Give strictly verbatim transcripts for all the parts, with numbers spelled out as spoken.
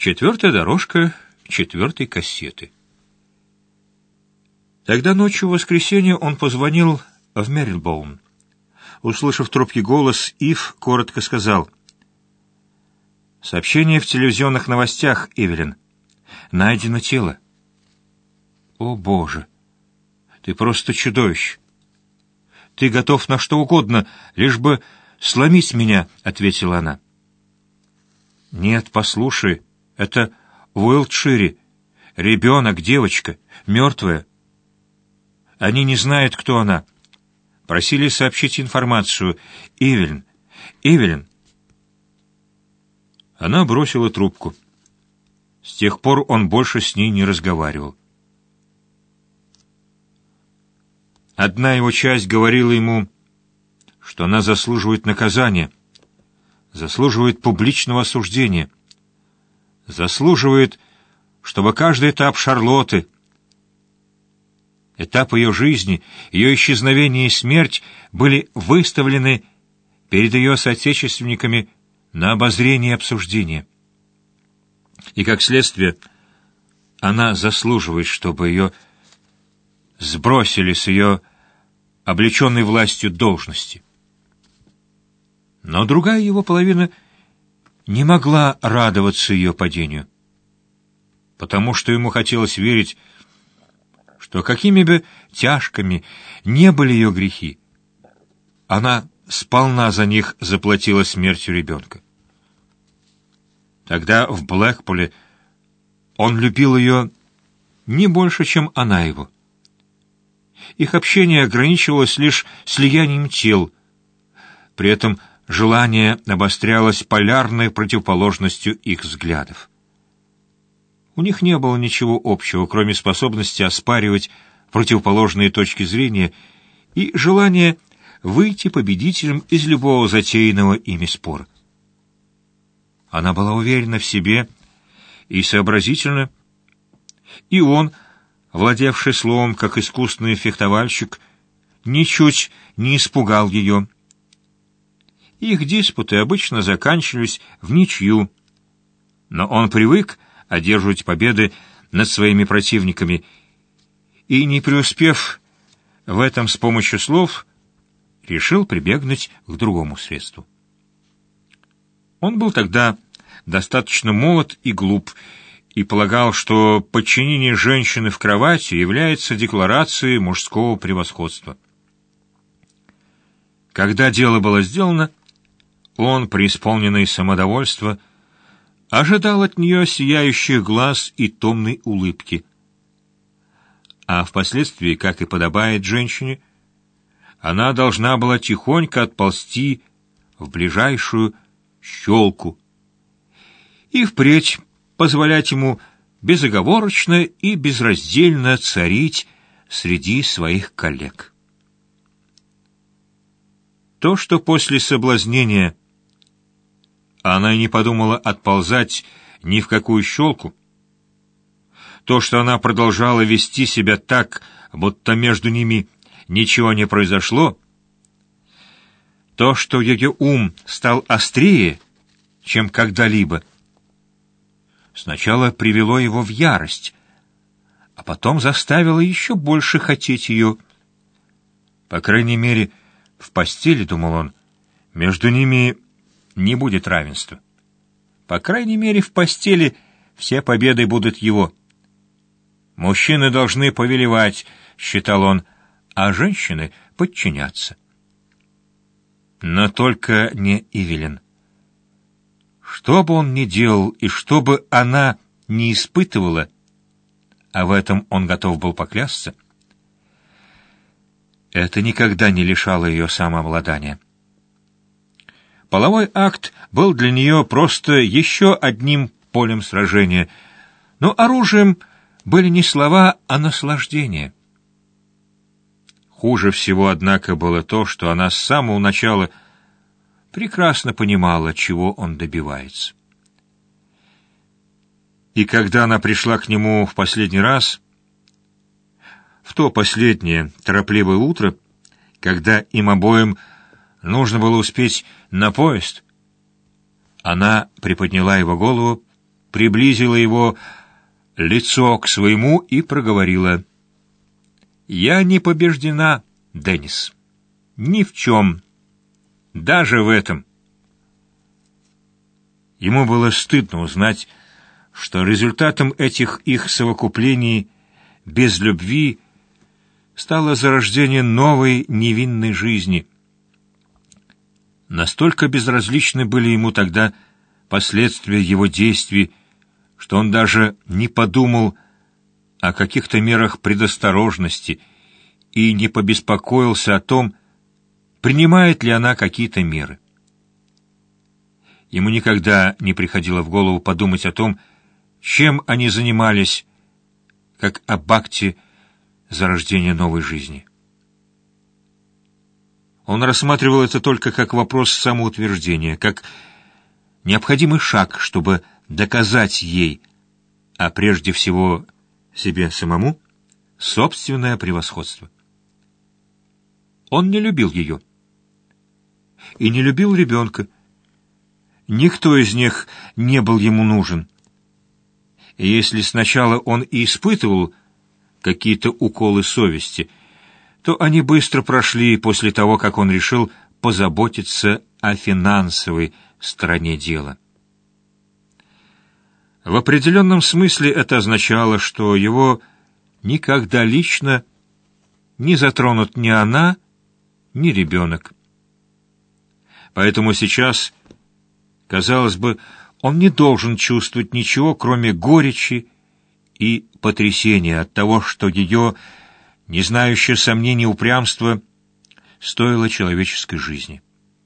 Четвертая дорожка четвертой кассеты. Тогда ночью в воскресенье он позвонил в Мерилбоун. Услышав в трубке голос, Ив коротко сказал: «Сообщение в телевизионных новостях, Эвелин. Найдено тело». «О, Боже! Ты просто чудовище! Ты готов на что угодно, лишь бы сломить меня», — ответила она. «Нет, послушай, это в Уилтшире. Ребенок, девочка, мертвая. Они не знают, кто она. Просили сообщить информацию. Эвелин, Эвелин». Она бросила трубку. С тех пор он больше с ней не разговаривал. Одна его часть говорила ему, что она заслуживает наказания, заслуживает публичного осуждения, заслуживает, чтобы каждый этап Шарлотты, этап ее жизни, ее исчезновение и смерть были выставлены перед ее соотечественниками на обозрение и обсуждение. И, как следствие, она заслуживает, чтобы ее сбросили с ее облеченной властью должности. Но другая его половина не могла радоваться ее падению, потому что ему хотелось верить, что какими бы тяжкими не были ее грехи, она сполна за них заплатила смертью ребенка. Тогда в Блэкпуле он любил ее не больше, чем она его. Их общение ограничивалось лишь слиянием тел, при этом желание обострялось полярной противоположностью их взглядов. У них не было ничего общего, кроме способности оспаривать противоположные точки зрения и желания выйти победителем из любого затеянного ими спора. Она была уверена в себе и сообразительна, и он, владевший словом как искусный фехтовальщик, ничуть не испугал ее. Их диспуты обычно заканчивались в ничью, но он привык одерживать победы над своими противниками и, не преуспев в этом с помощью слов, решил прибегнуть к другому средству. Он был тогда достаточно молод и глуп, и полагал, что подчинение женщины в кровати является декларацией мужского превосходства. Когда дело было сделано, он, преисполненный самодовольства, ожидал от нее сияющих глаз и томной улыбки. А впоследствии, как и подобает женщине, она должна была тихонько отползти в ближайшую щелку и впредь позволять ему безоговорочно и безраздельно царить среди своих коллег. То, что после соблазнения она и не подумала отползать ни в какую щелку, то, что она продолжала вести себя так, будто между ними ничего не произошло, то, что ее ум стал острее, чем когда-либо, сначала привело его в ярость, а потом заставило еще больше хотеть ее. По крайней мере, в постели, думал он, между ними не будет равенства. По крайней мере, в постели все победы будут его. Мужчины должны повелевать, считал он, а женщины подчиняться. Но только не Эвелин. Что бы он ни делал и что бы она ни испытывала, а в этом он готов был поклясться, это никогда не лишало ее самообладания. Половой акт был для нее просто еще одним полем сражения, но оружием были не слова, а наслаждение. Хуже всего, однако, было то, что она с самого начала прекрасно понимала, чего он добивается. И когда она пришла к нему в последний раз, в то последнее торопливое утро, когда им обоим нужно было успеть на поезд, она приподняла его голову, приблизила его лицо к своему и проговорила: «Я не побеждена, Деннис. Ни в чем. Даже в этом». Ему было стыдно узнать, что результатом этих их совокуплений без любви стало зарождение новой невинной жизни. Настолько безразличны были ему тогда последствия его действий, что он даже не подумал о каких-то мерах предосторожности и не побеспокоился о том, принимает ли она какие-то меры. Ему никогда не приходило в голову подумать о том, чем они занимались, как об акте зарождения новой жизни. Он рассматривал это только как вопрос самоутверждения, как необходимый шаг, чтобы доказать ей, а прежде всего себе самому, собственное превосходство. Он не любил ее. И не любил ребенка. Никто из них не был ему нужен. И если сначала он и испытывал какие-то уколы совести, то они быстро прошли после того, как он решил позаботиться о финансовой стороне дела. В определенном смысле это означало, что его никогда лично не затронут ни она, ни ребенок. Поэтому сейчас, казалось бы, он не должен чувствовать ничего, кроме горечи и потрясения от того, что ее, не знающее сомнений упрямство, стоило человеческой жизни.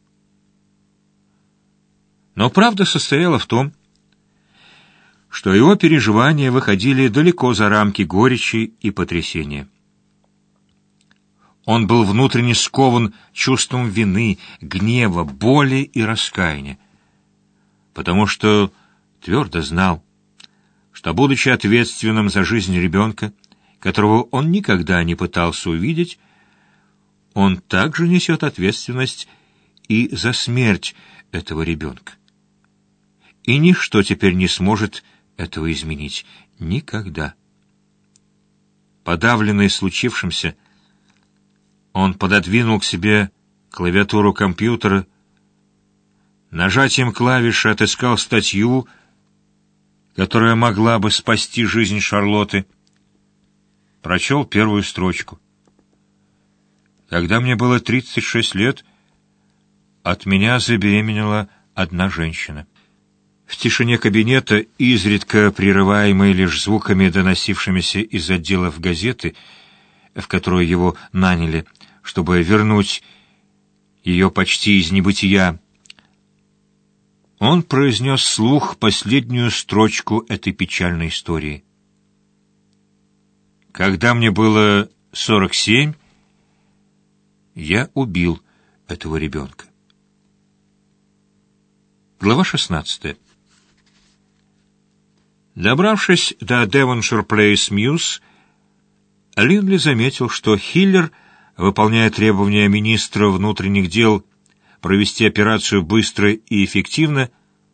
Но правда состояла в том, что его переживания выходили далеко за рамки горечи и потрясения. Он был внутренне скован чувством вины, гнева, боли и раскаяния, потому что твердо знал, что, будучи ответственным за жизнь ребенка, которого он никогда не пытался увидеть, он также несет ответственность и за смерть этого ребенка. И ничто теперь не сможет этого изменить. Никогда. Подавленный случившимся, он пододвинул к себе клавиатуру компьютера, нажатием клавиши отыскал статью, которая могла бы спасти жизнь Шарлотты, прочел первую строчку. Когда мне было тридцать шесть лет, от меня забеременела одна женщина. В тишине кабинета, изредка прерываемой лишь звуками, доносившимися из отделов газеты, в которую его наняли, чтобы вернуть ее почти из небытия, он произнес вслух последнюю строчку этой печальной истории. Когда мне было сорок семь, я убил этого ребенка. Глава шестнадцатая. Добравшись до Devonshire Place Mews, Линли заметил, что Хиллер, выполняя требования министра внутренних дел провести операцию быстро и эффективно,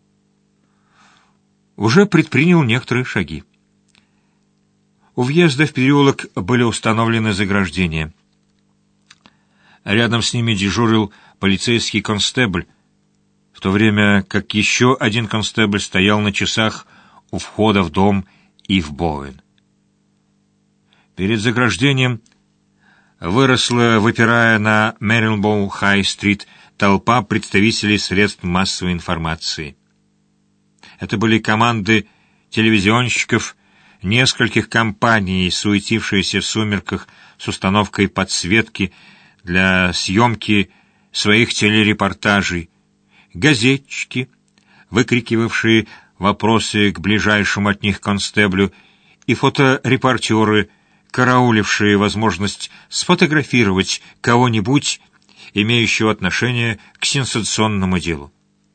уже предпринял некоторые шаги. У въезда в переулок были установлены заграждения. Рядом с ними дежурил полицейский констебль, в то время как еще один констебль стоял на часах у входа в дом и в Боуэн. Перед заграждением выросла, выпирая на Мэрилбоу-Хай-стрит, толпа представителей средств массовой информации. Это были команды телевизионщиков нескольких компаний, суетившиеся в сумерках с установкой подсветки для съемки своих телерепортажей, газетчики, выкрикивавшие вопросы к ближайшему от них констеблю, и фоторепортеры, караулившие возможность сфотографировать кого-нибудь, имеющего отношение к сенсационному делу.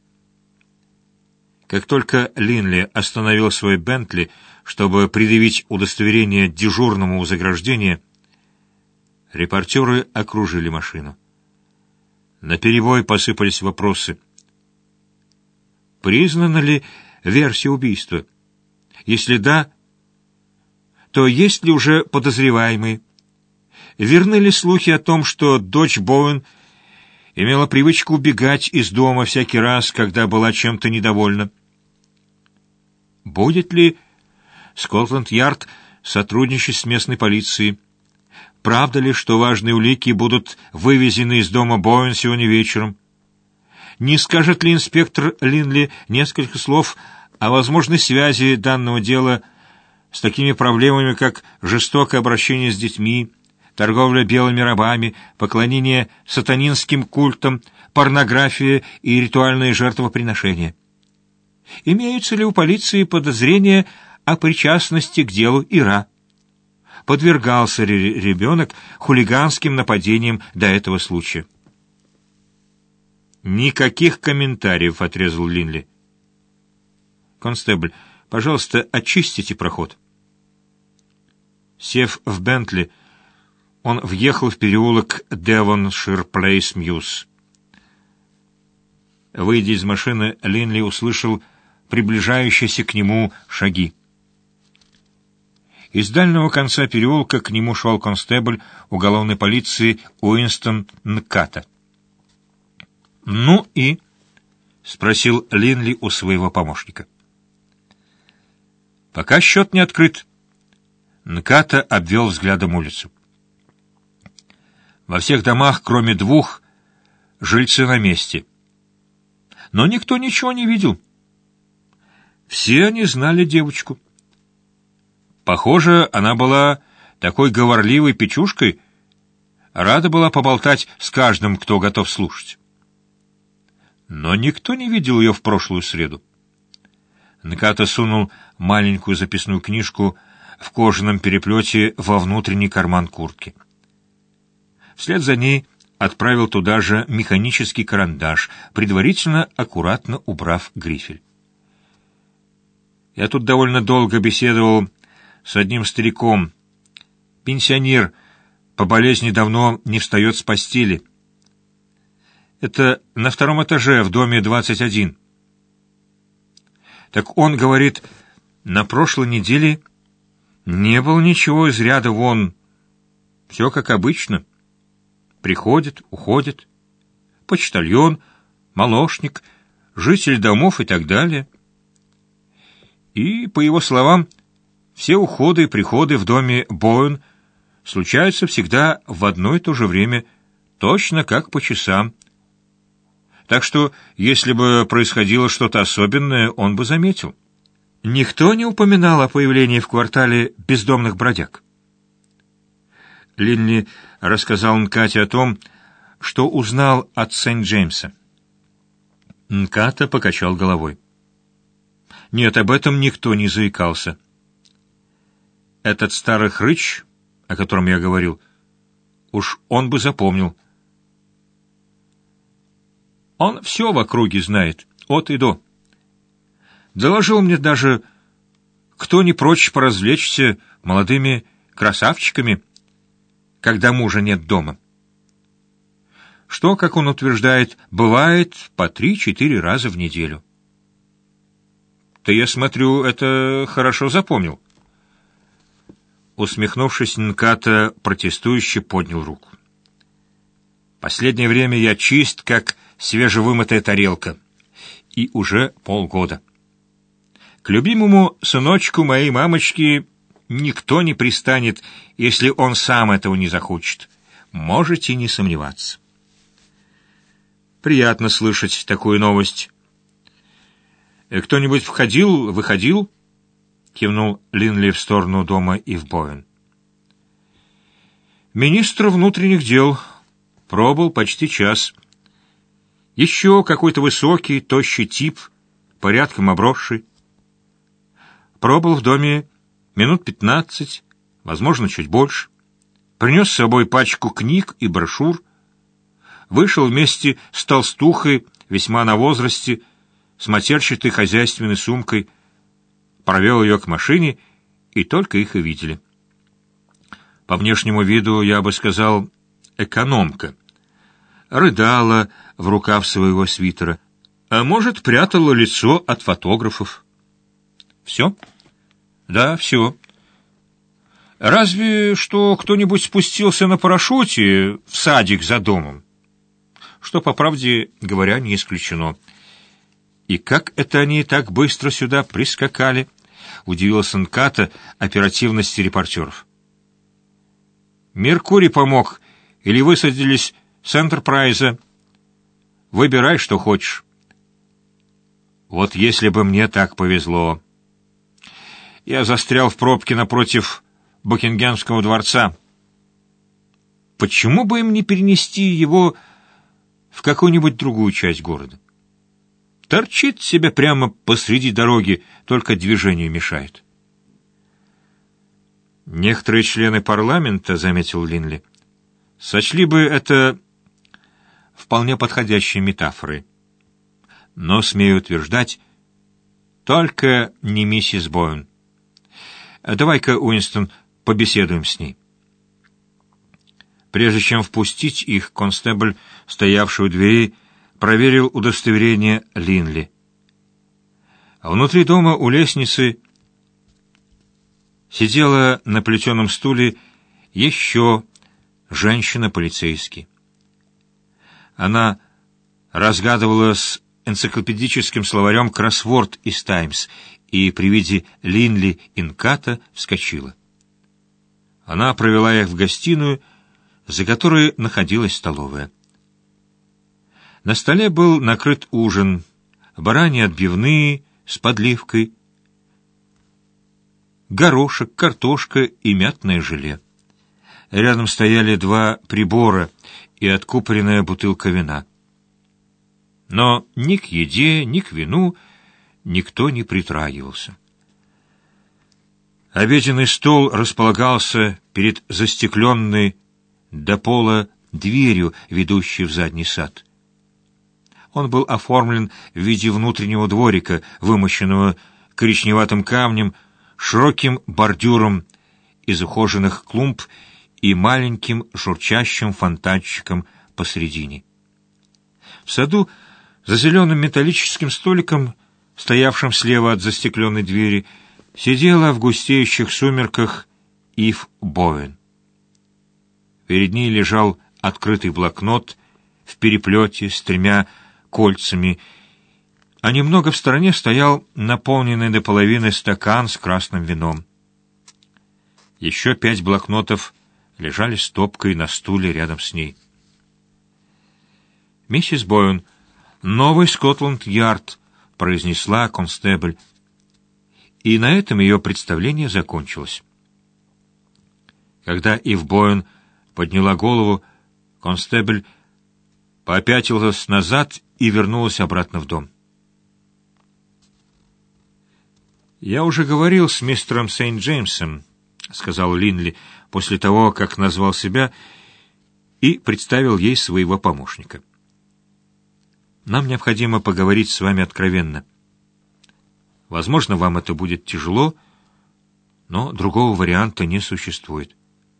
Как только Линли остановил свой Бентли, чтобы предъявить удостоверение дежурному у заграждения, репортеры окружили машину. Наперебой посыпались вопросы. Признана ли версия убийства? Если да, то есть ли уже подозреваемые? Верны ли слухи о том, что дочь Боуэн имела привычку убегать из дома всякий раз, когда была чем-то недовольна? Будет ли Скотланд-Ярд сотрудничать с местной полицией? Правда ли, что важные улики будут вывезены из дома Боуэн сегодня вечером? Не скажет ли инспектор Линли несколько слов о возможной связи данного дела с такими проблемами, как жестокое обращение с детьми, торговля белыми рабами, поклонение сатанинским культам, порнография и ритуальные жертвоприношения? Имеются ли у полиции подозрения о причастности к делу Ира? Подвергался ли ребенок хулиганским нападениям до этого случая? «Никаких комментариев», — отрезал Линли. «Констебль, пожалуйста, очистите проход». Сев в Бентли, он въехал в переулок Девоншир-Плейс-Мьюз. Выйдя из машины, Линли услышал приближающиеся к нему шаги. Из дальнего конца переулка к нему шел констебль уголовной полиции Уинстон Нката. «Ну и?» — спросил Линли у своего помощника. «Пока счет не открыт». Нката обвел взглядом улицу. Во всех домах, кроме двух, жильцы на месте. Но никто ничего не видел. Все они знали девочку. Похоже, она была такой говорливой печушкой, рада была поболтать с каждым, кто готов слушать. Но никто не видел ее в прошлую среду. Нката сунул маленькую записную книжку в кожаном переплете во внутренний карман куртки. Вслед за ней отправил туда же механический карандаш, предварительно аккуратно убрав грифель. Я тут довольно долго беседовал с одним стариком. Пенсионер, по болезни давно не встает с постели. Это на втором этаже, в доме двадцать один. Так он говорит, на прошлой неделе не было ничего из ряда вон. Все как обычно. Приходит, уходит. Почтальон, молочник, житель домов и так далее. И, по его словам, все уходы и приходы в доме Боуэн случаются всегда в одно и то же время, точно как по часам. Так что, если бы происходило что-то особенное, он бы заметил. Никто не упоминал о появлении в квартале бездомных бродяг. Линли рассказал Нкате о том, что узнал от Сент-Джеймса. Нката покачал головой. Нет, об этом никто не заикался. Этот старый хрыч, о котором я говорил, уж он бы запомнил. Он все в округе знает, от и до. Доложил мне даже, кто не прочь поразвлечься молодыми красавчиками, когда мужа нет дома. Что, как он утверждает, бывает по три-четыре раза в неделю. Ты, я смотрю, это хорошо запомнил. Усмехнувшись, Нката протестующе поднял руку. Последнее время я чист, как свежевымытая тарелка. И уже полгода. К любимому сыночку моей мамочки никто не пристанет, если он сам этого не захочет. Можете не сомневаться. Приятно слышать такую новость. «Кто-нибудь входил, выходил?» — кивнул Линли в сторону дома и в Боуэн. «Министр внутренних дел. Пробыл почти час. Еще какой-то высокий, тощий тип, порядком обросший. Пробыл в доме минут пятнадцать, возможно, чуть больше. Принес с собой пачку книг и брошюр. Вышел вместе с толстухой, весьма на возрасте, с матерчатой хозяйственной сумкой, провел ее к машине, и только их и видели. По внешнему виду, я бы сказал, экономка. Рыдала в рукав своего свитера, а может, прятала лицо от фотографов. Все. Да, все. Разве что кто-нибудь спустился на парашюте в садик за домом, что, по правде говоря, не исключено. И как это они так быстро сюда прискакали? Удивился Нката оперативности репортеров. Меркурий помог, или высадились с Энтерпрайза. Выбирай, что хочешь. Вот если бы мне так повезло. Я застрял в пробке напротив Букингемского дворца. Почему бы им не перенести его в какую-нибудь другую часть города? Торчит себе прямо посреди дороги, только движению мешает. Некоторые члены парламента, заметил Линли, сочли бы это вполне подходящей метафорой. Но, смею утверждать, только не миссис Боуэн. Давай-ка, Уинстон, побеседуем с ней. Прежде чем впустить их, констебль, стоявший у двери, проверил удостоверение Линли. А внутри дома у лестницы сидела на плетеном стуле еще женщина-полицейский. Она разгадывала с энциклопедическим словарем кроссворд из «Таймс» и при виде Линли и Нката вскочила. Она провела их в гостиную, за которой находилась столовая. На столе был накрыт ужин, бараньи отбивные с подливкой, горошек, картошка и мятное желе. Рядом стояли два прибора и откупоренная бутылка вина. Но ни к еде, ни к вину никто не притрагивался. Обеденный стол располагался перед застекленной до пола дверью, ведущей в задний сад. Он был оформлен в виде внутреннего дворика, вымощенного коричневатым камнем, широким бордюром из ухоженных клумб и маленьким журчащим фонтанчиком посредине. В саду за зеленым металлическим столиком, стоявшим слева от застекленной двери, сидела в густеющих сумерках Ив Боуэн. Перед ней лежал открытый блокнот в переплете с тремя кольцами, а немного в стороне стоял наполненный до половины стакан с красным вином. Еще пять блокнотов лежали стопкой на стуле рядом с ней. «Миссис Боуэн, новый Скотланд-Ярд», — произнесла констебль, и на этом ее представление закончилось. Когда Ив Боуэн подняла голову, констебль попятилась назад и вернулась обратно в дом. «Я уже говорил с мистером Сент-Джеймсом», — сказал Линли после того, как назвал себя и представил ей своего помощника. «Нам необходимо поговорить с вами откровенно. Возможно, вам это будет тяжело, но другого варианта не существует».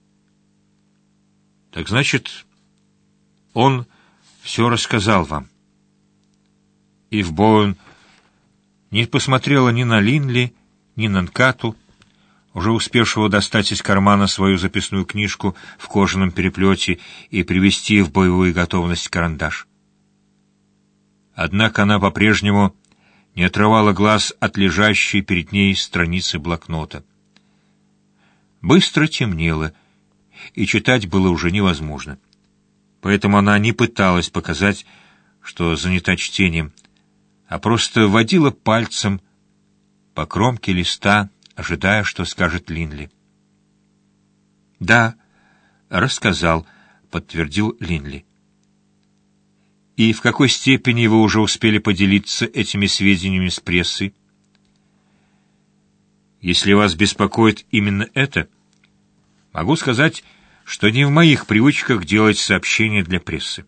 «Так значит, он все рассказал вам?» Ив Боуэн не посмотрела ни на Линли, ни на Нкату, уже успевшего достать из кармана свою записную книжку в кожаном переплете и привести в боевую готовность карандаш. Однако она по-прежнему не отрывала глаз от лежащей перед ней страницы блокнота. Быстро темнело, и читать было уже невозможно. Поэтому она не пыталась показать, что занята чтением, а просто водила пальцем по кромке листа, ожидая, что скажет Линли. «Да, рассказал», — подтвердил Линли. «И в какой степени вы уже успели поделиться этими сведениями с прессой?» «Если вас беспокоит именно это, могу сказать, что не в моих привычках делать сообщения для прессы.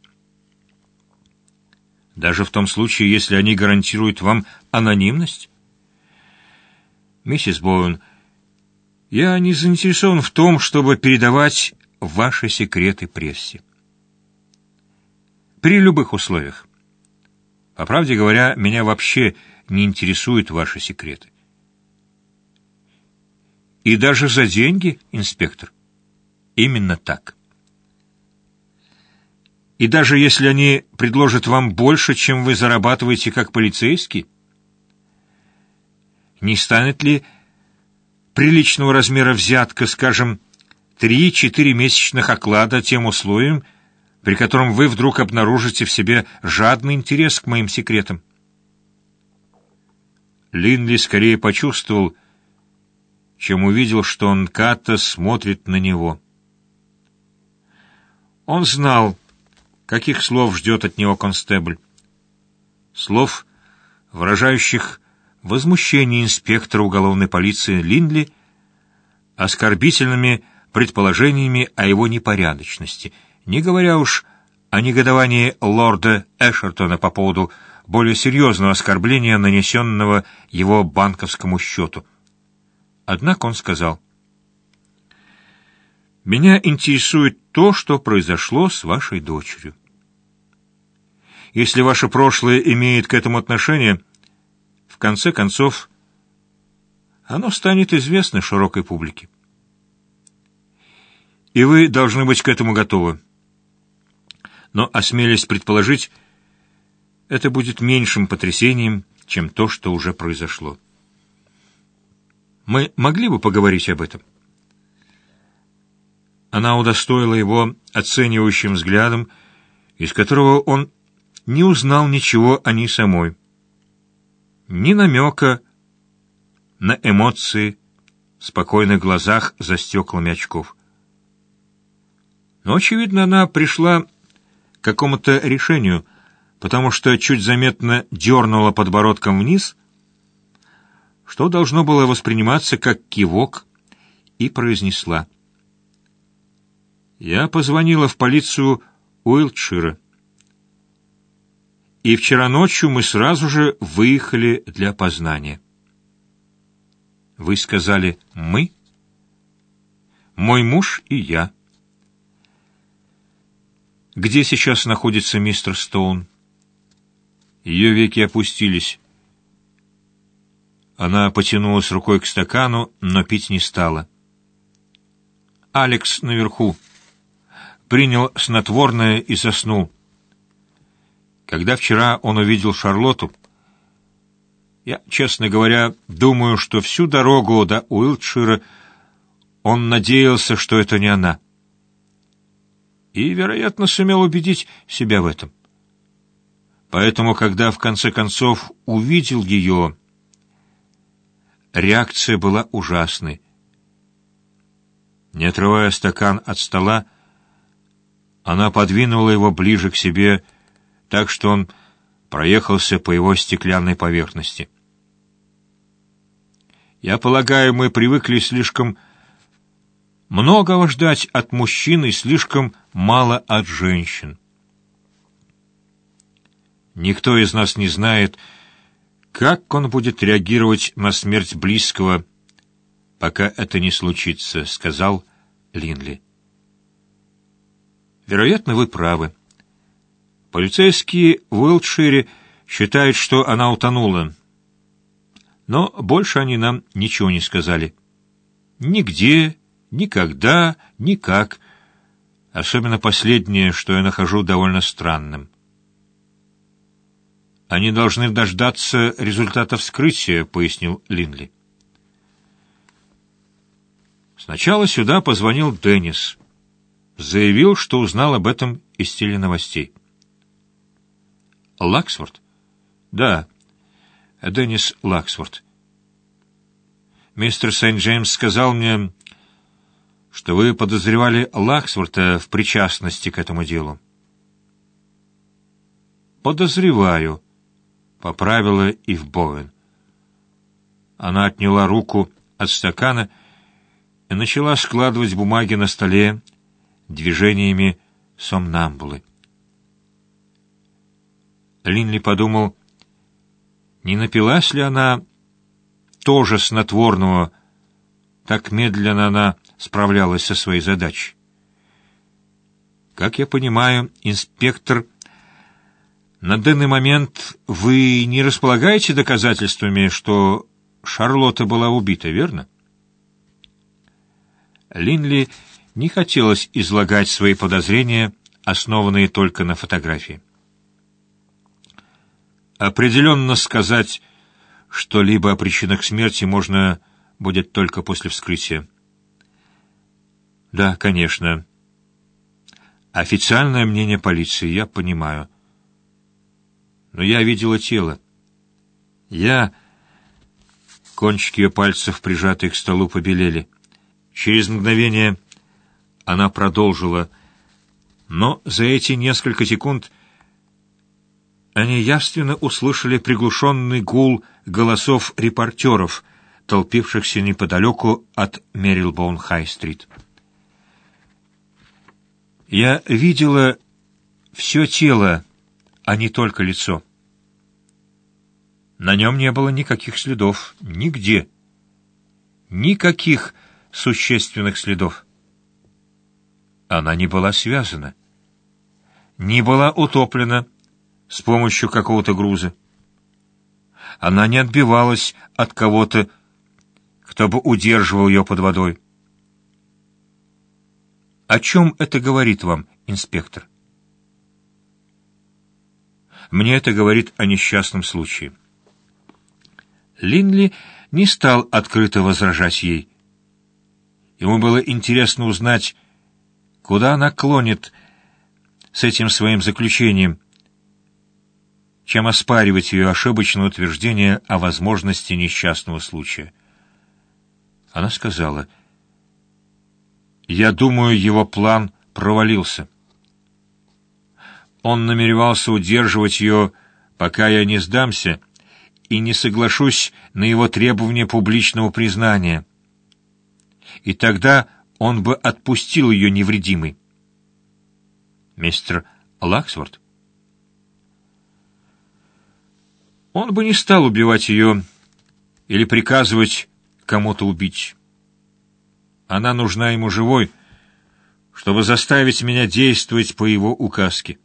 Даже в том случае, если они гарантируют вам анонимность?» «Миссис Боуэн, я не заинтересован в том, чтобы передавать ваши секреты прессе. При любых условиях. По правде говоря, меня вообще не интересуют ваши секреты. И даже за деньги, инспектор? Именно так. И даже если они предложат вам больше, чем вы зарабатываете как полицейский? Не станет ли приличного размера взятка, скажем, три-четыре месячных оклада тем условиям, при котором вы вдруг обнаружите в себе жадный интерес к моим секретам? Линли скорее почувствовал, чем увидел, что Нката смотрит на него. Он знал, каких слов ждет от него констебль. Слов, выражающих возмущение инспектора уголовной полиции Линли оскорбительными предположениями о его непорядочности, не говоря уж о негодовании лорда Эшертона по поводу более серьезного оскорбления, нанесенного его банковскому счету. Однако он сказал: «Меня интересует то, что произошло с вашей дочерью. Если ваше прошлое имеет к этому отношение, в конце концов, оно станет известно широкой публике. И вы должны быть к этому готовы. Но, осмелясь предположить, это будет меньшим потрясением, чем то, что уже произошло. Мы могли бы поговорить об этом?» Она удостоила его оценивающим взглядом, из которого он не узнал ничего о ней самой. Ни намека на эмоции в спокойных глазах за стеклами очков. Но, очевидно, она пришла к какому-то решению, потому что чуть заметно дернула подбородком вниз, что должно было восприниматься как кивок, и произнесла: «Я позвонила в полицию Уилтшира, и вчера ночью мы сразу же выехали для опознания». «Вы сказали «мы»?» «Мой муж и я». «Где сейчас находится мистер Стоун?» Ее веки опустились. Она потянулась рукой к стакану, но пить не стала. «Алекс наверху. Принял снотворное и заснул. Когда вчера он увидел Шарлотту, я, честно говоря, думаю, что всю дорогу до Уилтшира он надеялся, что это не она. И, вероятно, сумел убедить себя в этом. Поэтому, когда в конце концов увидел ее, реакция была ужасной. Не отрывая стакан от стола, она подвинула его ближе к себе, так что он проехался по его стеклянной поверхности. «Я полагаю, мы привыкли слишком многого ждать от мужчин и слишком мало от женщин. Никто из нас не знает, как он будет реагировать на смерть близкого, пока это не случится», — сказал Линли. «Вероятно, вы правы. Полицейские в Уилтшире считают, что она утонула. Но больше они нам ничего не сказали. Нигде, никогда, никак. Особенно последнее, что я нахожу довольно странным. Они должны дождаться результата вскрытия», — пояснил Линли. Сначала сюда позвонил Деннис. Заявил, что узнал об этом из теленовостей. «Лаксфорд?» «Да, Деннис Лаксфорд. Мистер Сент-Джеймс сказал мне, что вы подозревали Лаксфорда в причастности к этому делу». «Подозреваю», — поправила Ив Боуэн. Она отняла руку от стакана и начала складывать бумаги на столе движениями сомнамбулы. Линли подумал, не напилась ли она тоже снотворного, так медленно она справлялась со своей задачей. «Как я понимаю, инспектор, на данный момент вы не располагаете доказательствами, что Шарлотта была убита, верно?» Линли не хотелось излагать свои подозрения, основанные только на фотографии. Определенно сказать что-либо о причинах смерти можно будет только после вскрытия. Да, конечно. Официальное мнение полиции, я понимаю. Но я видела тело. Я... Кончики ее пальцев, прижатые к столу, побелели. Через мгновение она продолжила, но за эти несколько секунд они явственно услышали приглушенный гул голосов репортеров, толпившихся неподалеку от Мерилбоун-Хай-стрит. Я видела все тело, а не только лицо. На нем не было никаких следов, нигде. Никаких существенных следов. Она не была связана, не была утоплена с помощью какого-то груза. Она не отбивалась от кого-то, кто бы удерживал ее под водой. О чем это говорит вам, инспектор? Мне это говорит о несчастном случае. Линли не стал открыто возражать ей. Ему было интересно узнать, куда она клонит с этим своим заключением, чем оспаривать ее ошибочное утверждение о возможности несчастного случая. Она сказала: «Я думаю, его план провалился. Он намеревался удерживать ее, пока я не сдамся и не соглашусь на его требование публичного признания. И тогда он бы отпустил ее невредимой». Мистер Лаксворт? Он бы не стал убивать ее или приказывать кому-то убить. Она нужна ему живой, чтобы заставить меня действовать по его указке.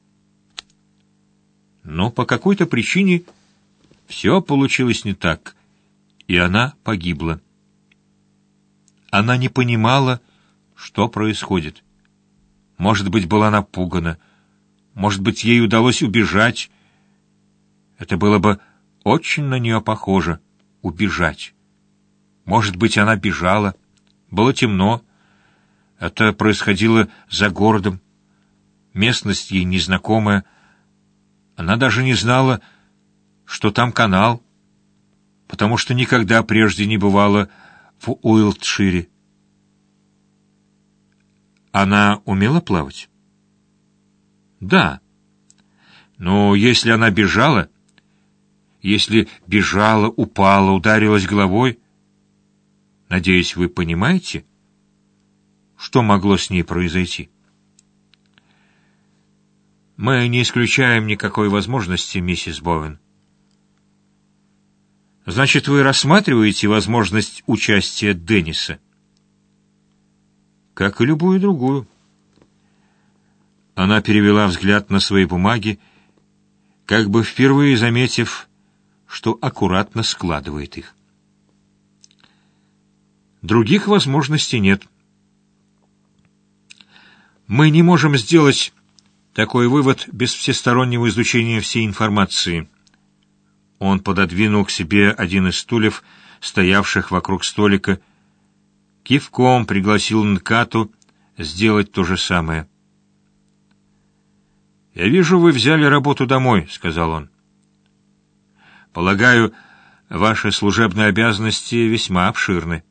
Но по какой-то причине все получилось не так, и она погибла. Она не понимала, что происходит. Может быть, была напугана, может быть, ей удалось убежать. Это было бы очень на нее похоже — убежать. Может быть, она бежала. Было темно. Это происходило за городом. Местность ей незнакомая. Она даже не знала, что там канал, потому что никогда прежде не бывала в Уилтшире. Она умела плавать? Да. Но если она бежала, если бежала, упала, ударилась головой, надеюсь, вы понимаете, что могло с ней произойти? Мы не исключаем никакой возможности, миссис Боуэн. Значит, вы рассматриваете возможность участия Денниса? Как и любую другую. Она перевела взгляд на свои бумаги, как бы впервые заметив, что аккуратно складывает их. Других возможностей нет. Мы не можем сделать такой вывод без всестороннего изучения всей информации. Он пододвинул к себе один из стульев, стоявших вокруг столика, кивком пригласил Нкату сделать то же самое. «Я вижу, вы взяли работу домой», — сказал он. «Полагаю, ваши служебные обязанности весьма обширны».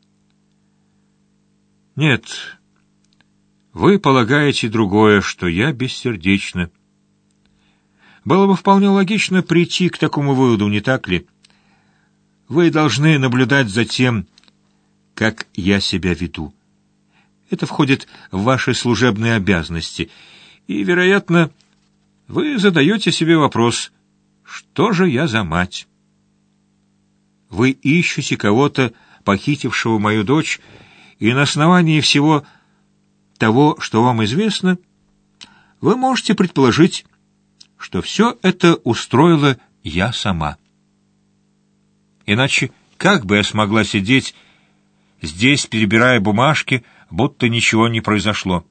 «Нет, вы полагаете другое, что я бессердечна. Было бы вполне логично прийти к такому выводу, не так ли? Вы должны наблюдать за тем, как я себя веду. Это входит в ваши служебные обязанности, и, вероятно, вы задаете себе вопрос: что же я за мать? Вы ищете кого-то, похитившего мою дочь, и на основании всего того, что вам известно, вы можете предположить, что все это устроила я сама. Иначе как бы я смогла сидеть здесь, перебирая бумажки, будто ничего не произошло.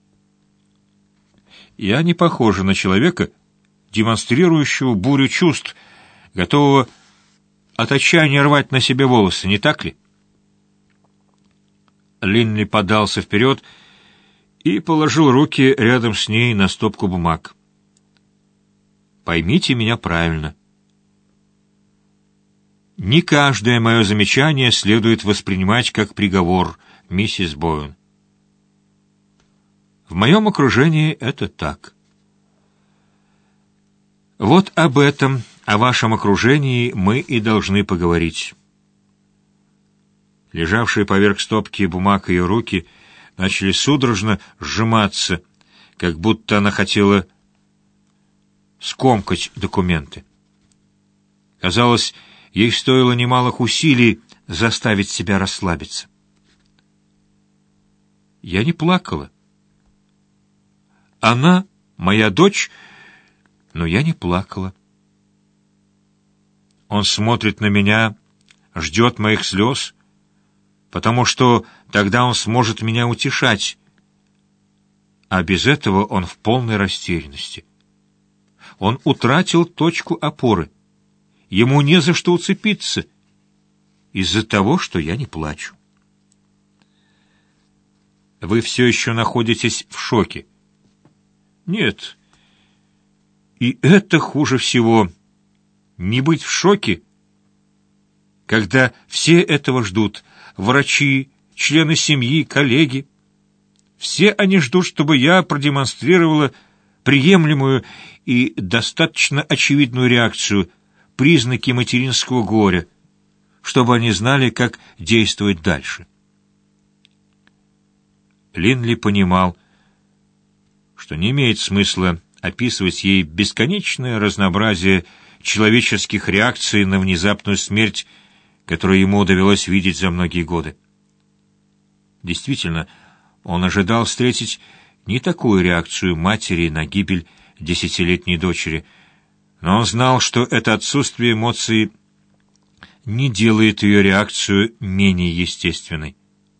Я не похожа на человека, демонстрирующего бурю чувств, готового от отчаяния рвать на себе волосы, не так ли? Линли подался вперед и положил руки рядом с ней на стопку бумаг. Поймите меня правильно. Не каждое мое замечание следует воспринимать как приговор, миссис Боуэн. В моем окружении это так. Вот об этом, о вашем окружении мы и должны поговорить. Лежавшие поверх стопки бумаг ее руки начали судорожно сжиматься, как будто она хотела скомкать документы. Казалось, ей стоило немалых усилий заставить себя расслабиться. Я не плакала. Она моя дочь, но я не плакала. Он смотрит на меня, ждет моих слез, потому что тогда он сможет меня утешать, а без этого он в полной растерянности. Он утратил точку опоры. Ему не за что уцепиться из-за того, что я не плачу. Вы все еще находитесь в шоке. Нет. И это хуже всего. Не быть в шоке, когда все этого ждут. Врачи, члены семьи, коллеги. Все они ждут, чтобы я продемонстрировала приемлемую и достаточно очевидную реакцию, признаки материнского горя, чтобы они знали, как действовать дальше. Линли понимал, что не имеет смысла описывать ей бесконечное разнообразие человеческих реакций на внезапную смерть, которую ему довелось видеть за многие годы. Действительно, он ожидал встретить не такую реакцию матери на гибель десятилетней дочери, но он знал, что это отсутствие эмоций не делает ее реакцию менее естественной.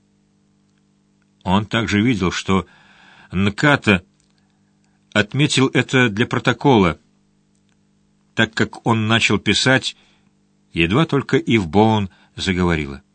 Он также видел, что Нката отметил это для протокола, так как он начал писать, едва только Ив Боуэн заговорила.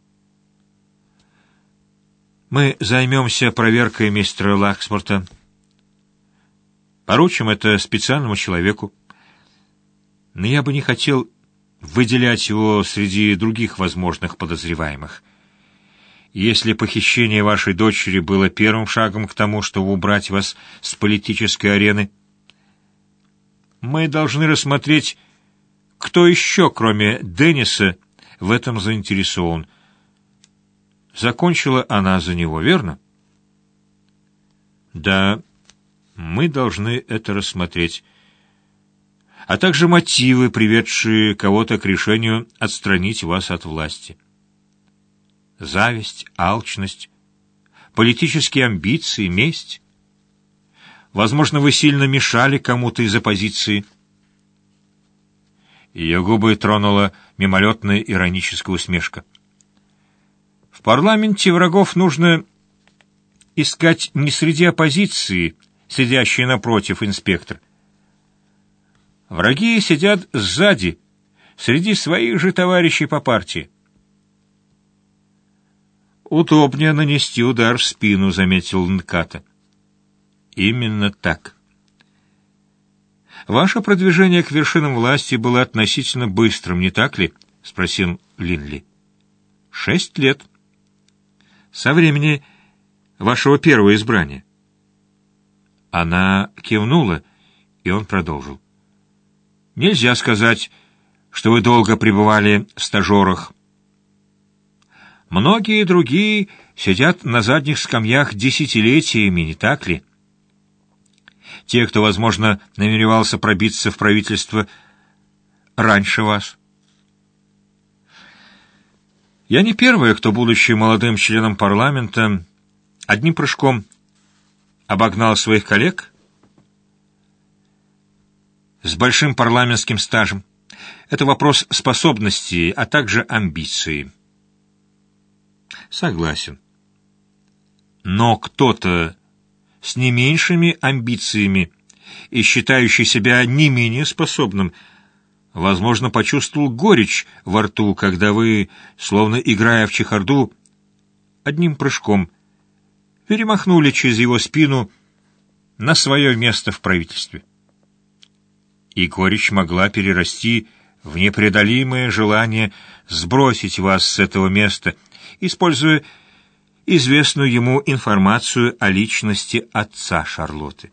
«Мы займемся проверкой мистера Лаксморта. Поручим это специальному человеку. Но я бы не хотел выделять его среди других возможных подозреваемых. Если похищение вашей дочери было первым шагом к тому, чтобы убрать вас с политической арены, мы должны рассмотреть, кто еще, кроме Денниса, в этом заинтересован. Закончила она за него, верно? Да, мы должны это рассмотреть. А также мотивы, приведшие кого-то к решению отстранить вас от власти. Зависть, алчность, политические амбиции, месть. Возможно, вы сильно мешали кому-то из оппозиции. Ее губы тронула мимолетная ироническая усмешка. В парламенте врагов нужно искать не среди оппозиции, сидящей напротив, инспектор. Враги сидят сзади, среди своих же товарищей по партии. «Удобнее нанести удар в спину», — заметил Нката. «Именно так». «Ваше продвижение к вершинам власти было относительно быстрым, не так ли?» — спросил Линли. «Шесть лет. Со времени вашего первого избрания». Она кивнула, и он продолжил. «Нельзя сказать, что вы долго пребывали в стажерах. Многие другие сидят на задних скамьях десятилетиями, не так ли? Те, кто, возможно, намеревался пробиться в правительство раньше вас. Я не первая, кто, будучи молодым членом парламента, одним прыжком обогнал своих коллег с большим парламентским стажем. Это вопрос способностей, а также амбиции. Согласен. Но кто-то с не меньшими амбициями и считающий себя не менее способным, возможно, почувствовал горечь во рту, когда вы, словно играя в чехарду, одним прыжком перемахнули через его спину на свое место в правительстве. И горечь могла перерасти в непреодолимое желание сбросить вас с этого места, используя известную ему информацию о личности отца Шарлотты.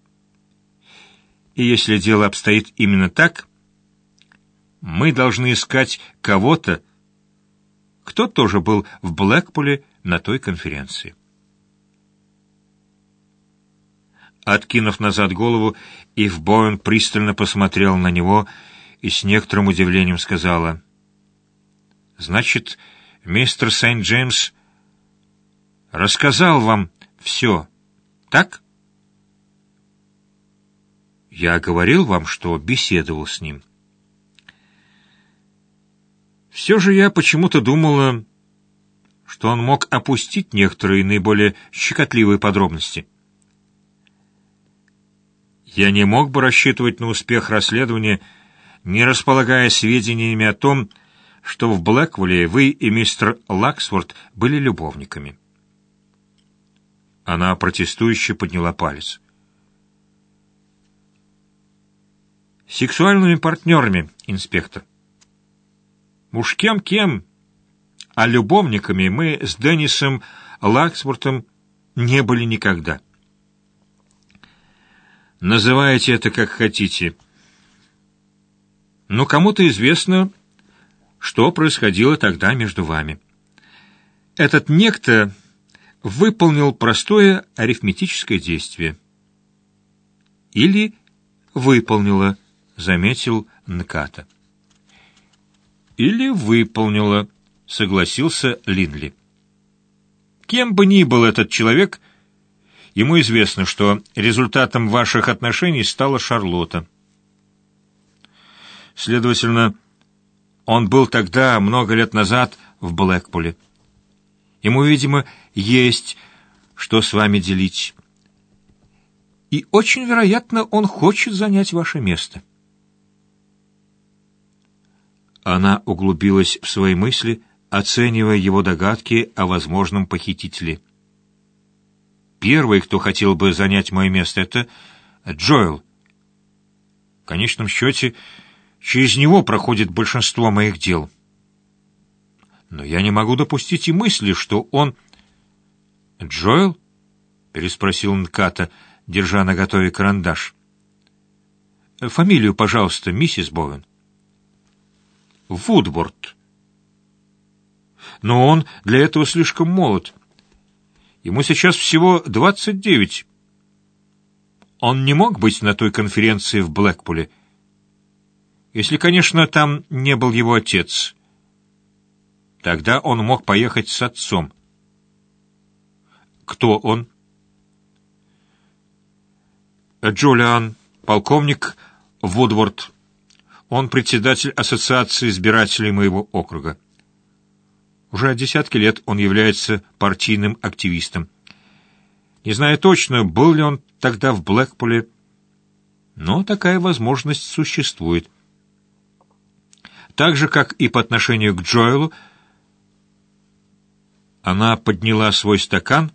И если дело обстоит именно так, мы должны искать кого-то, кто тоже был в Блэкпуле на той конференции. Откинув назад голову, Ив Боуэн пристально посмотрел на него и с некоторым удивлением сказала: «Значит, мистер Сент-Джеймс рассказал вам все, так?» «Я говорил вам, что беседовал с ним». «Все же я почему-то думала, что он мог опустить некоторые наиболее щекотливые подробности. Я не мог бы рассчитывать на успех расследования, не располагая сведениями о том, что в Блэквилле вы и мистер Лаксворт были любовниками». Она протестующе подняла палец. «Сексуальными партнерами, инспектор. Уж кем-кем, а любовниками мы с Деннисом Лаксвортом не были никогда. Называйте это как хотите. Но кому-то известно, что происходило тогда между вами. Этот некто выполнил простое арифметическое действие. Или выполнила, заметил Нката. Или выполнила, согласился Линли. Кем бы ни был этот человек, ему известно, что результатом ваших отношений стала Шарлотта. Следовательно, он был тогда, много лет назад, в Блэкпуле. Ему, видимо, есть что с вами делить. И очень вероятно, он хочет занять ваше место. Она углубилась в свои мысли, оценивая его догадки о возможном похитителе. Первый, кто хотел бы занять мое место, это Джоэл. В конечном счете, через него проходит большинство моих дел. Но я не могу допустить и мысли, что он... «Джоэл?» — переспросил Нката, держа наготове карандаш. «Фамилию, пожалуйста, миссис Боуэн». «Вудворд». «Но он для этого слишком молод. Ему сейчас всего двадцать девять. Он не мог быть на той конференции в Блэкпуле, если, конечно, там не был его отец. Тогда он мог поехать с отцом». «Кто он?» «Джулиан, полковник Вудворд. Он председатель ассоциации избирателей моего округа. Уже десятки лет он является партийным активистом. Не знаю точно, был ли он тогда в Блэкпуле, но такая возможность существует. Так же, как и по отношению к Джоэлу, она подняла свой стакан,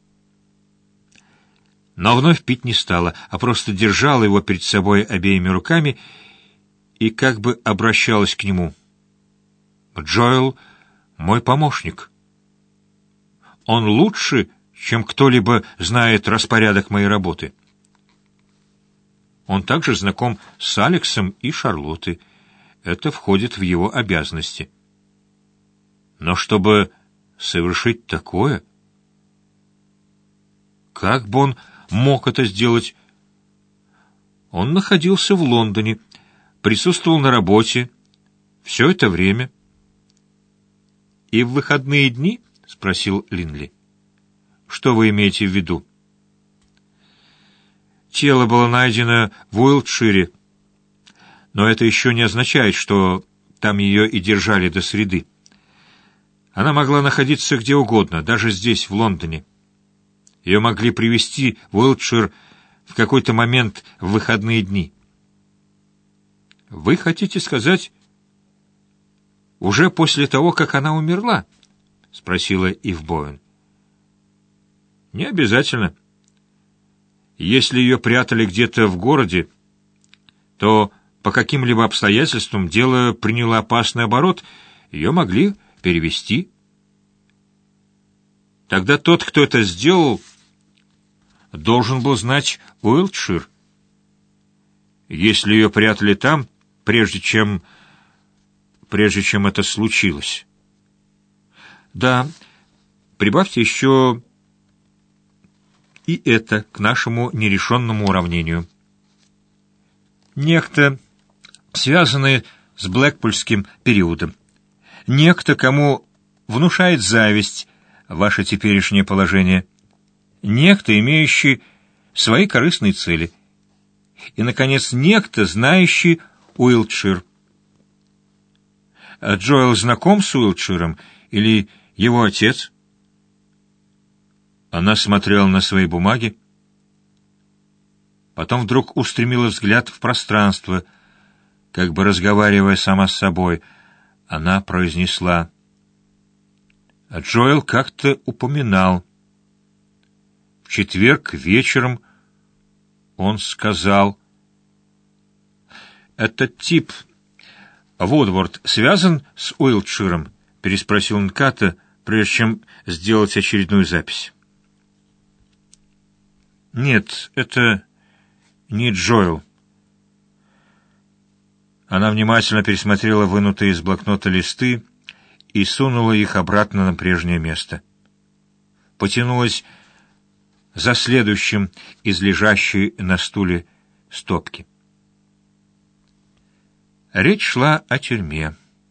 но вновь пить не стала, а просто держала его перед собой обеими руками и как бы обращалась к нему. «Джоэл — мой помощник. Он лучше, чем кто-либо знает распорядок моей работы. Он также знаком с Алексом и Шарлоттой. Это входит в его обязанности. Но чтобы совершить такое... Как бы он мог это сделать? Он находился в Лондоне, присутствовал на работе все это время. «И в выходные дни?» — спросил Линли. «Что вы имеете в виду?» «Тело было найдено в Уилтшире, но это еще не означает, что там ее и держали до среды. Она могла находиться где угодно, даже здесь, в Лондоне. Ее могли привезти в Уилтшир в какой-то момент в выходные дни. Вы хотите сказать, уже после того, как она умерла? — спросила Ив Боуэн. Не обязательно. Если ее прятали где-то в городе, то по каким-либо обстоятельствам дело приняло опасный оборот, ее могли перевести. Тогда тот, кто это сделал, должен был знать Уилтшир. Если ее прятали там, прежде чем... прежде чем это случилось. Да, прибавьте еще и это к нашему нерешенному уравнению. Некто, связанный с Блэкпульским периодом. Некто, кому внушает зависть ваше теперешнее положение. Некто, имеющий свои корыстные цели. И, наконец, некто, знающий Уилтшир. Джоэл знаком с Уилтширом или его отец? Она смотрела на свои бумаги, потом вдруг устремила взгляд в пространство, как бы разговаривая сама с собой. Она произнесла: Джоэл как-то упоминал. В четверг вечером он сказал: «Этот тип, Вудворд, связан с Уилтширом?» — переспросил Нката, прежде чем сделать очередную запись. «Нет, это не Джоэл». Она внимательно пересмотрела вынутые из блокнота листы и сунула их обратно на прежнее место. Потянулась за следующим из лежащей на стуле стопки. Речь шла о тюрьме.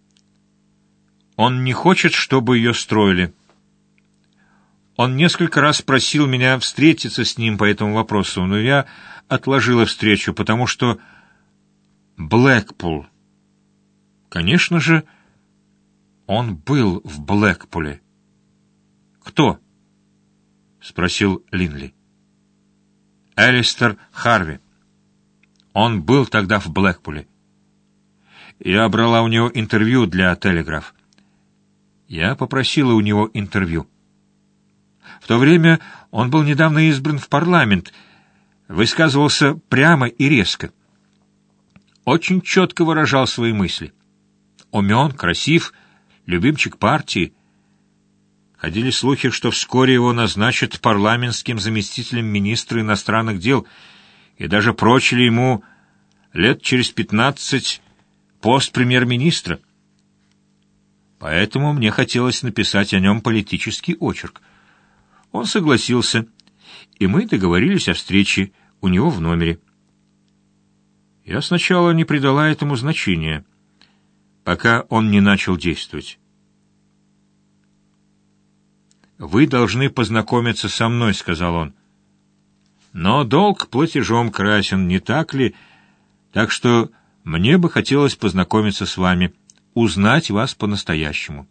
Он не хочет, чтобы ее строили. Он несколько раз просил меня встретиться с ним по этому вопросу, но я отложила встречу, потому что Блэкпул. Конечно же, он был в Блэкпуле. Кто? — спросил Линли. Элистер Харви. Он был тогда в Блэкпуле. Я брала у него интервью для «Телеграф». Я попросила у него интервью. В то время он был недавно избран в парламент, высказывался прямо и резко. Очень четко выражал свои мысли. Умен, красив, любимчик партии. Ходили слухи, что вскоре его назначат парламентским заместителем министра иностранных дел, и даже прочили ему лет через пятнадцать пост премьер-министра. Поэтому мне хотелось написать о нем политический очерк. Он согласился, и мы договорились о встрече у него в номере. Я сначала не придала этому значения, пока он не начал действовать. «Вы должны познакомиться со мной», — сказал он. «Но долг платежом красен, не так ли? Так что мне бы хотелось познакомиться с вами, узнать вас по-настоящему».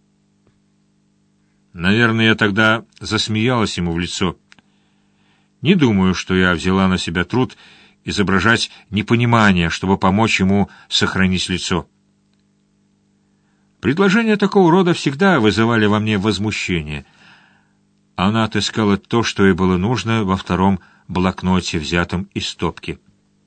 Наверное, я тогда засмеялась ему в лицо. Не думаю, что я взяла на себя труд изображать непонимание, чтобы помочь ему сохранить лицо. Предложения такого рода всегда вызывали во мне возмущение. Она отыскала то, что ей было нужно во втором блокноте, взятом из стопки.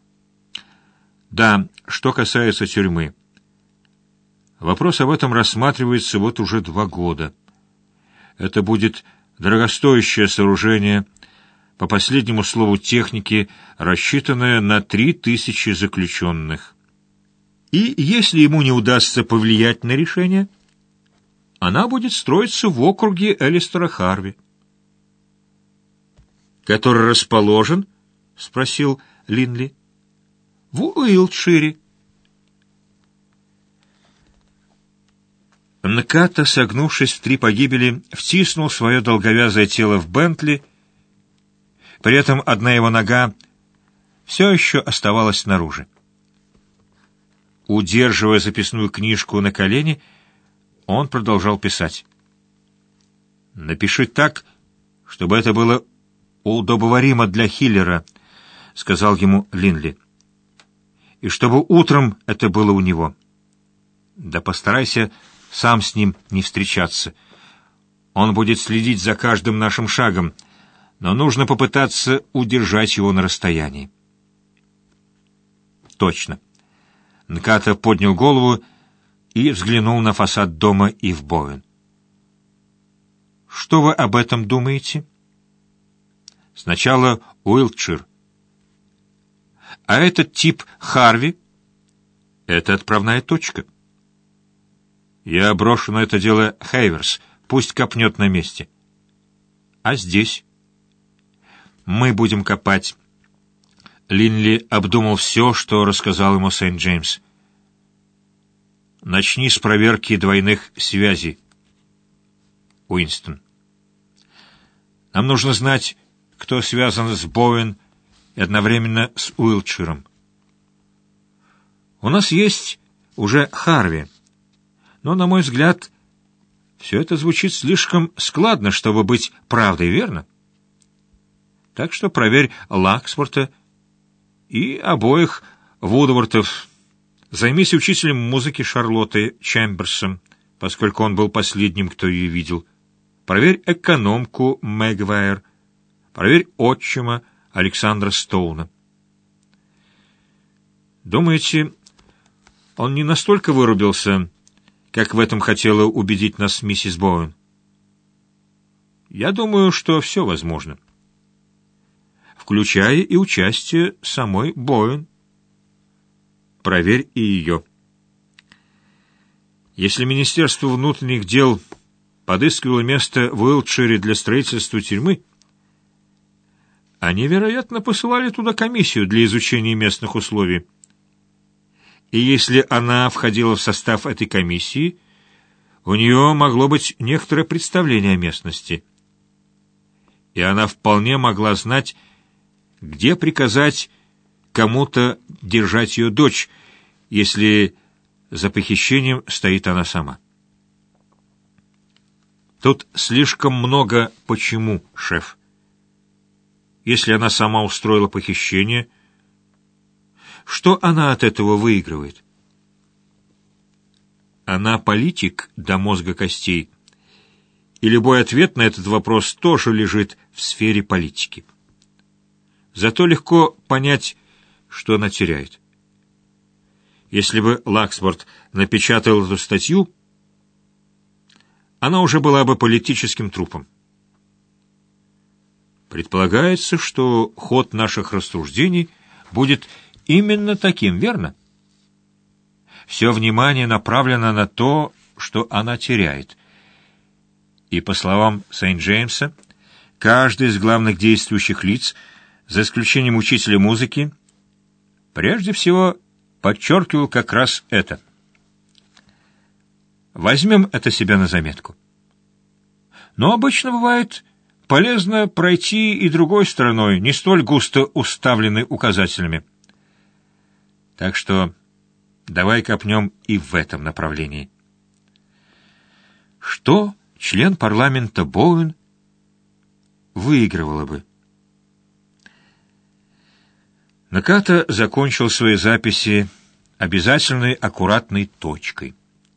Да, что касается тюрьмы. Вопрос об этом рассматривается вот уже два года. Это будет дорогостоящее сооружение, по последнему слову техники, рассчитанное на три тысячи заключенных. И если ему не удастся повлиять на решение, она будет строиться в округе Элистера Харви. «Который расположен?» — спросил Линли. «В Уилтшире». Нката, согнувшись в три погибели, втиснул свое долговязое тело в Бентли. При этом одна его нога все еще оставалась снаружи. Удерживая записную книжку на колене, он продолжал писать. «Напиши так, чтобы это было удобоваримо для Хиллера», — сказал ему Линли. «И чтобы утром это было у него. Да постарайся сам с ним не встречаться. Он будет следить за каждым нашим шагом, но нужно попытаться удержать его на расстоянии». «Точно». Нката поднял голову и взглянул на фасад дома Ив Боуэн. «Что вы об этом думаете?» «Сначала Уилтшир. А этот тип Харви — это отправная точка. Я брошу на это дело Хейверс, пусть копнет на месте. А здесь? Мы будем копать». Линли обдумал все, что рассказал ему Сент-Джеймс. «Начни с проверки двойных связей, Уинстон. Нам нужно знать, кто связан с Боуэн и одновременно с Уилтширом. У нас есть уже Харви, но, на мой взгляд, все это звучит слишком складно, чтобы быть правдой, верно? Так что проверь Лаксворта и обоих Вудвортов. Займись учителем музыки Шарлотты Чемберсом, поскольку он был последним, кто ее видел. Проверь экономку Мэгвайр. Проверь отчима Александра Стоуна. Думаете, он не настолько вырубился, как в этом хотела убедить нас миссис Боуэн? Я думаю, что все возможно, включая и участие самой Боуэн. Проверь и ее. Если Министерство внутренних дел подыскивало место в Уилтшире для строительства тюрьмы, они, вероятно, посылали туда комиссию для изучения местных условий. И если она входила в состав этой комиссии, у нее могло быть некоторое представление о местности. И она вполне могла знать, где приказать кому-то держать ее дочь, если за похищением стоит она сама. Тут слишком много «почему», шеф. Если она сама устроила похищение, что она от этого выигрывает? Она политик до мозга костей, и любой ответ на этот вопрос тоже лежит в сфере политики. Зато легко понять, что она теряет. Если бы Лаксворт напечатал эту статью, она уже была бы политическим трупом. Предполагается, что ход наших рассуждений будет именно таким, верно? Все внимание направлено на то, что она теряет. И, по словам Сент-Джеймса, каждый из главных действующих лиц, за исключением учителя музыки, прежде всего подчеркивал как раз это. Возьмем это себе на заметку. Но обычно бывает полезно пройти и другой стороной, не столь густо уставленной указателями. Так что давай копнем и в этом направлении. Что член парламента Боуэн выигрывала бы? Нката закончил свои записи обязательной аккуратной точкой.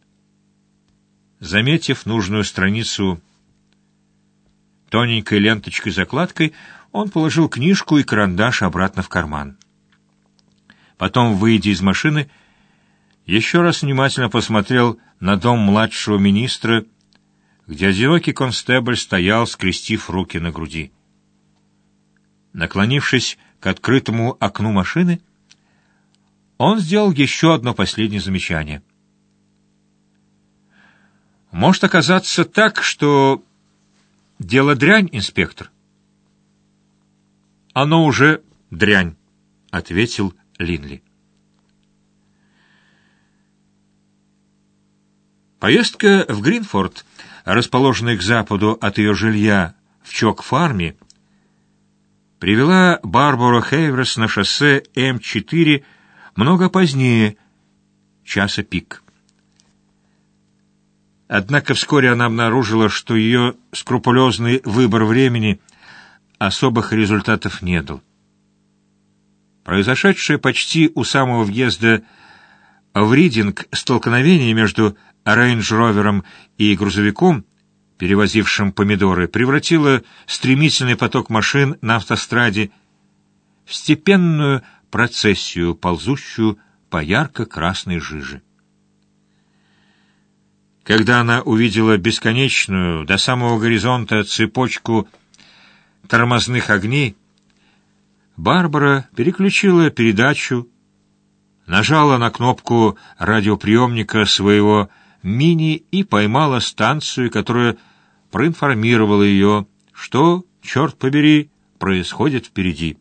Заметив нужную страницу тоненькой ленточкой-закладкой, он положил книжку и карандаш обратно в карман. Потом, выйдя из машины, еще раз внимательно посмотрел на дом младшего министра, где одинокий констебль стоял, скрестив руки на груди. Наклонившись к открытому окну машины, он сделал еще одно последнее замечание. «Может оказаться так, что дело дрянь, инспектор?» «Оно уже дрянь», — ответил Линли. Поездка в Гринфорд, расположенный к западу от ее жилья в Чок-фарме, привела Барбару Хейверс на шоссе Эм четыре много позднее часа пик. Однако вскоре она обнаружила, что ее скрупулезный выбор времени особых результатов не дал. Произошедшее почти у самого въезда в Ридинг столкновение между рейндж-ровером и грузовиком, перевозившим помидоры, превратило стремительный поток машин на автостраде в степенную процессию, ползущую по ярко-красной жиже. Когда она увидела бесконечную до самого горизонта цепочку тормозных огней, Барбара переключила передачу, нажала на кнопку радиоприемника своего мини и поймала станцию, которая проинформировала ее, что, черт побери, происходит впереди.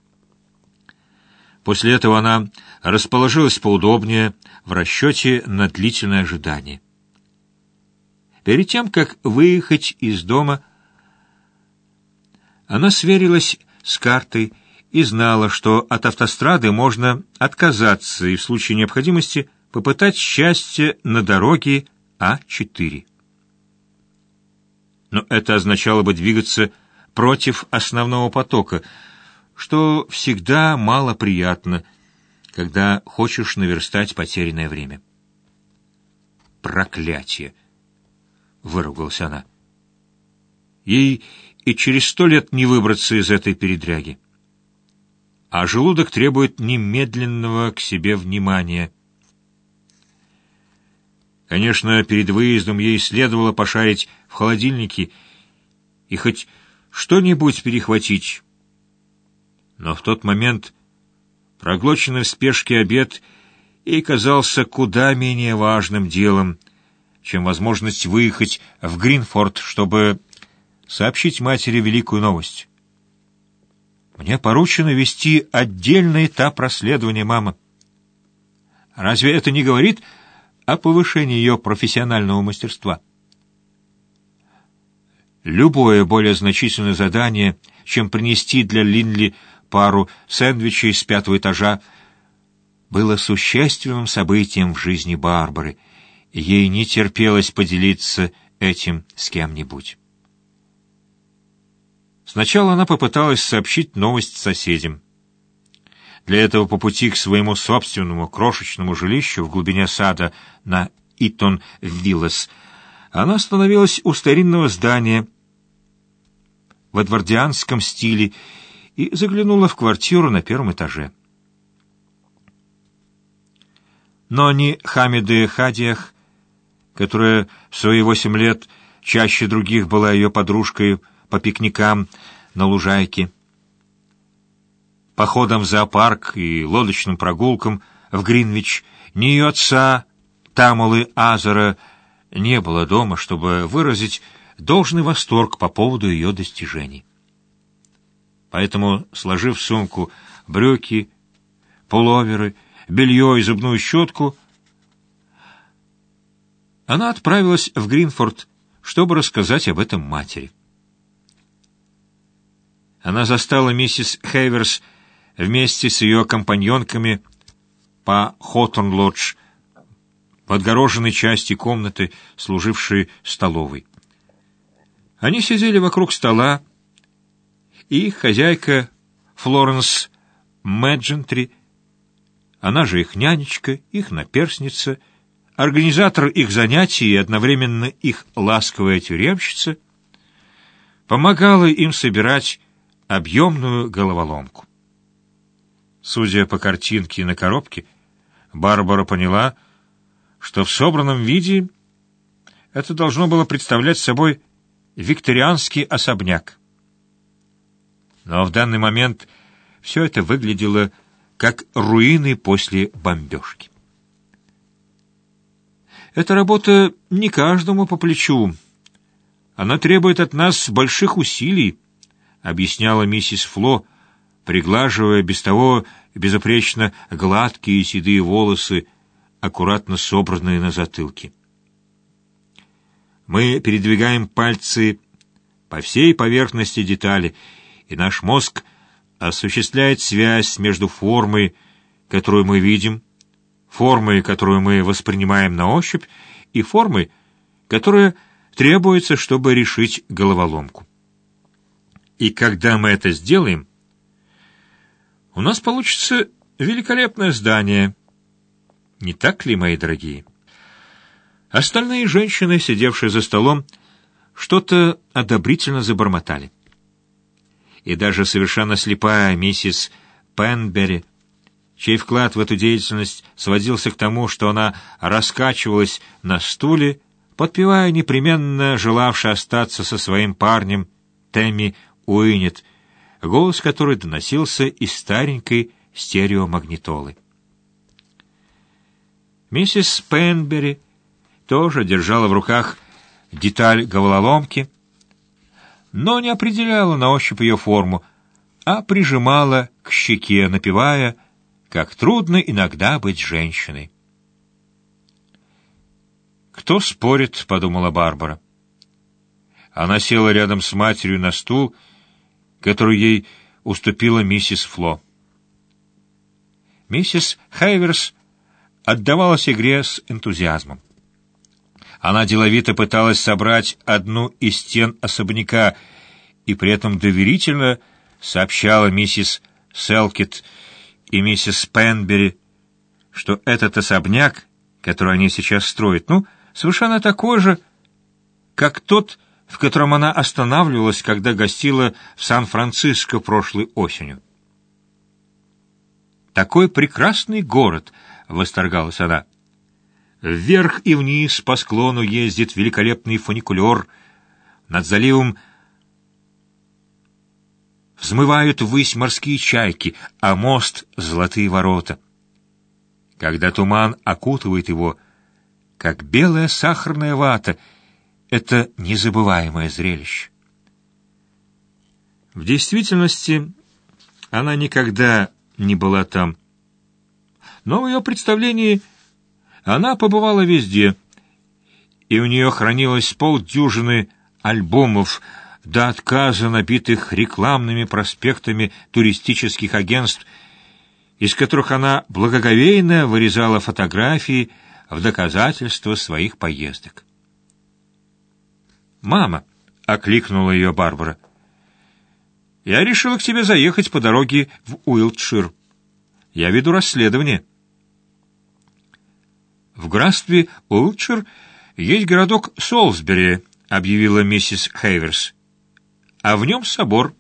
После этого она расположилась поудобнее в расчете на длительное ожидание. Перед тем, как выехать из дома, она сверилась с картой и знала, что от автострады можно отказаться и в случае необходимости попытать счастье на дороге А четыре. Но это означало бы двигаться против основного потока, что всегда малоприятно, когда хочешь наверстать потерянное время. «Проклятие!» — выругалась она. Ей и через сто лет не выбраться из этой передряги. А желудок требует немедленного к себе внимания. Конечно, перед выездом ей следовало пошарить в холодильнике и хоть что-нибудь перехватить. Но в тот момент проглоченный в спешке обед ей казался куда менее важным делом, чем возможность выехать в Гринфорд, чтобы сообщить матери великую новость. «Мне поручено вести отдельный этап расследования, мама». Разве это не говорит о повышении ее профессионального мастерства? Любое более значительное задание, чем принести для Линли пару сэндвичей с пятого этажа, было существенным событием в жизни Барбары, и ей не терпелось поделиться этим с кем-нибудь. Сначала она попыталась сообщить новость соседям. Для этого по пути к своему собственному крошечному жилищу в глубине сада на Итон-Виллес она остановилась у старинного здания в эдвардианском стиле и заглянула в квартиру на первом этаже. Но ни Хамиде Хадиях, которая в свои восемь лет чаще других была ее подружкой по пикникам на лужайке, походам в зоопарк и лодочным прогулкам в Гринвич, ни ее отца Тамулы Азера не было дома, чтобы выразить должный восторг по поводу ее достижений. Поэтому, сложив в сумку брюки, пуловеры, белье и зубную щетку, она отправилась в Гринфорд, чтобы рассказать об этом матери. Она застала миссис Хейверс вместе с ее компаньонками по Хоторн-Лодж в отгороженной части комнаты, служившей столовой. Они сидели вокруг стола, и их хозяйка Флоренс Мэджентри, она же их нянечка, их наперсница, организатор их занятий и одновременно их ласковая тюремщица, помогала им собирать объемную головоломку. Судя по картинке на коробке, Барбара поняла, что в собранном виде это должно было представлять собой викторианский особняк. Но в данный момент все это выглядело как руины после бомбежки. Эта работа не каждому по плечу. Она требует от нас больших усилий, объясняла миссис Фло, приглаживая без того безупречно гладкие седые волосы, аккуратно собранные на затылке. Мы передвигаем пальцы по всей поверхности детали, и наш мозг осуществляет связь между формой, которую мы видим, формой, которую мы воспринимаем на ощупь, и формой, которое требуется, чтобы решить головоломку. И когда мы это сделаем, у нас получится великолепное здание. Не так ли, мои дорогие? Остальные женщины, сидевшие за столом, что-то одобрительно забормотали. И даже совершенно слепая миссис Пенбери, чей вклад в эту деятельность сводился к тому, что она раскачивалась на стуле, подпевая непременно желавшей остаться со своим парнем Тэмми Уиннет, голос которой доносился из старенькой стереомагнитолы. Миссис Пенбери тоже держала в руках деталь головоломки, но не определяла на ощупь ее форму, а прижимала к щеке, напевая, как трудно иногда быть женщиной. «Кто спорит?» — подумала Барбара. Она села рядом с матерью на стул, который ей уступила миссис Фло. Миссис Хейверс отдавалась игре с энтузиазмом. Она деловито пыталась собрать одну из стен особняка и при этом доверительно сообщала миссис Селкит и миссис Пенбери, что этот особняк, который они сейчас строят, ну, совершенно такой же, как тот, в котором она останавливалась, когда гостила в Сан-Франциско прошлой осенью. «Такой прекрасный город!» — восторгалась она. «Вверх и вниз по склону ездит великолепный фуникулер, над заливом взмывают ввысь морские чайки, а мост — золотые ворота. Когда туман окутывает его, как белая сахарная вата, это незабываемое зрелище». В действительности она никогда не была там, но в ее представлении она побывала везде, и у нее хранилось полдюжины альбомов, до отказа набитых рекламными проспектами туристических агентств, из которых она благоговейно вырезала фотографии в доказательство своих поездок. «Мама!» — окликнула ее Барбара. «Я решила к тебе заехать по дороге в Уилтшир. Я веду расследование». «В графстве Уилтшир есть городок Солсбери», — объявила миссис Хейверс. «А в нем собор.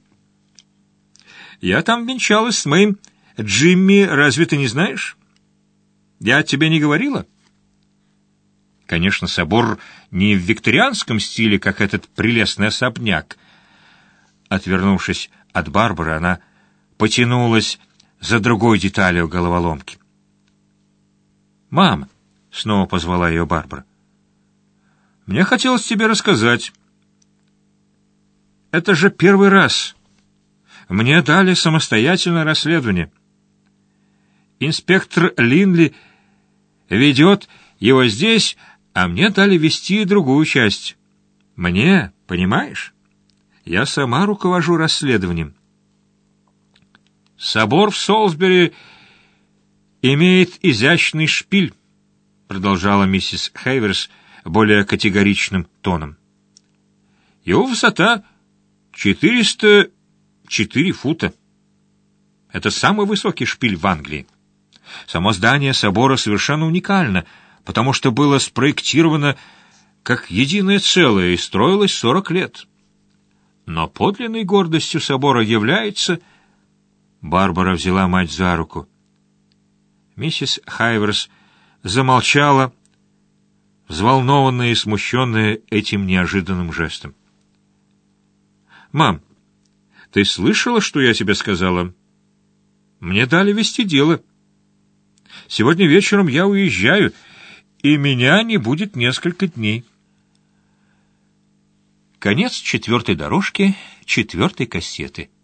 Я там венчалась с моим Джимми, разве ты не знаешь? Я тебе не говорила?» Конечно, собор не в викторианском стиле, как этот прелестный особняк. Отвернувшись от Барбары, она потянулась за другой деталью головоломки. «Мама!» — снова позвала ее Барбара. «Мне хотелось тебе рассказать. Это же первый раз. Мне дали самостоятельное расследование. Инспектор Линли ведет его здесь, а мне дали вести другую часть. Мне, понимаешь? Я сама руковожу расследованием. Собор в Солсбери имеет изящный шпиль», — продолжала миссис Хейверс более категоричным тоном. «Его высота четыреста четыре фута. Это самый высокий шпиль в Англии. Само здание собора совершенно уникально, потому что было спроектировано как единое целое и строилось сорок лет. Но подлинной гордостью собора является...» Барбара взяла мать за руку. Миссис Хайверс замолчала, взволнованная и смущенная этим неожиданным жестом. «Мам, ты слышала, что я тебе сказала? Мне дали вести дело. Сегодня вечером я уезжаю, и меня не будет несколько дней». Конец четвертой дорожки четвертой кассеты.